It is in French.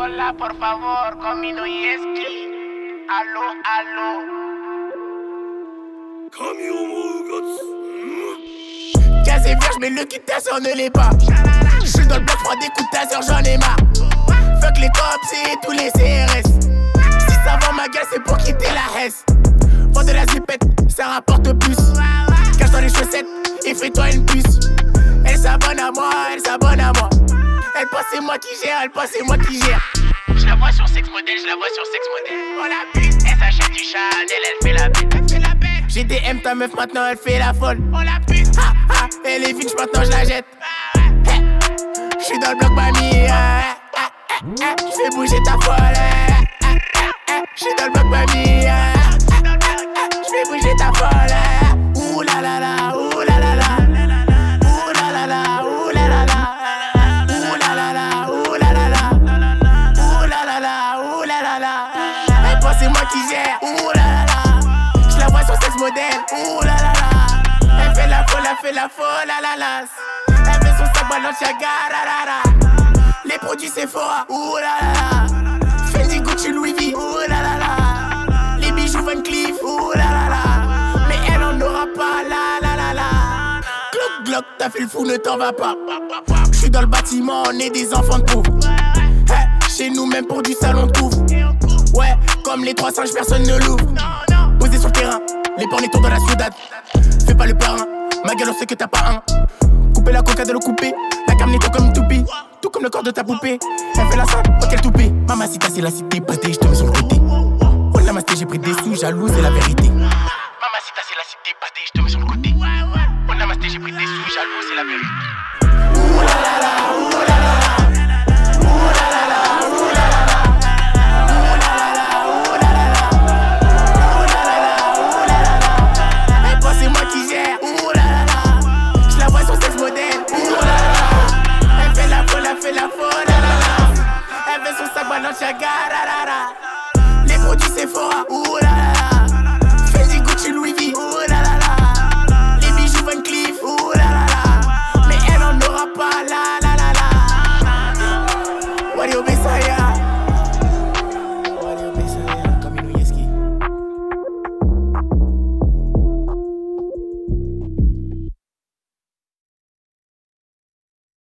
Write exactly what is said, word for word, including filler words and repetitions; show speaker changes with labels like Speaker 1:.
Speaker 1: Hola, por favor, Camino Yeski. Allo, allo. Gaz et vierge, mais le kit tasseur ne l'est pas. J'suis dans le bloc, prends des coups de tasseur, j'en ai marre. Fuck les cops et tous les C R S. Si ça vend ma gueule, c'est pour quitter la Hesse. Vends de la zipette, ça rapporte plus. Cache dans les chaussettes et fais-toi une puce. Elle s'abonne à moi, elle s'abonne à moi. Elle pense c'est moi qui gère, elle pense c'est moi qui gère. Je la vois sur sex modèle, je la vois sur sex modèle. Oh la pute, elle s'achète du Chanel, elle fait la bête, elle fait la bête. J'ai D M ta meuf maintenant, elle fait la folle. Oh la pute, ha ha, elle est vinge maintenant, je la jette. Hey. J'suis dans le bloc mamie, j'fais bouger ta folle. J'suis dans le bloc mamie, j'fais bouger ta folle. Ouh la la la, ouh la la la. Ouh la la la, ouh la la la. Ouh la la la, ouh la la la. Ouh la la la, ouh la la la. Elle pense c'est moi qui gère, ouh la la la. J'la vois sur sex modèle, ouh la la la. Elle fait la folle, elle fait la folle, la la la. Elle fait son sac Balenciaga, la la la. Les produits Sephora, ouh la la la. Fendi, Gucci, Louis V, ouh la la la. Les bijoux Van Cleef, ouh la la la. Mais elle en aura pas, la la la la. Glock, Glock, t'as fait le fou, ne t'en vas pas. J'suis dans le bâtiment, on est des enfants de pauvres. Hey, chez nous, même pour du salon de couvre. Ouais, comme les trois singes, personne ne l'ouvre. Posé sur le terrain, les pornetons dans la ciudad. Fais pas le parrain, ma gueule, on sait que t'as pas un. Couper la coca de le couper, la carnetto comme une toupie. Tout comme le corps de ta poupée. Elle fait la sainte, pas qu'elle toupée. Mamacita, c'est la cité, pâté, j'te mets sur le côté. Oh namasté, j'ai pris des sous, jaloux, c'est la vérité. Mamacita, c'est la cité, pâté, j'te mets sur le côté. Oh namasté, j'ai pris des sous, jaloux, c'est la vérité. Ouh la la la, ouh la la la. Ouh la la la, ouh la la la. Ouh la la la, ouh la la la. Ouh la la la, ouh la la la. Elle pense c'est moi qui gère, ouh la la la. J'la vois sur sex modèle, ouh la la la. Elle fait la folle, elle fait la folle, la la la. Elle fait son sac Balenciaga, la la la. Les produits Sephora, ouh la la la.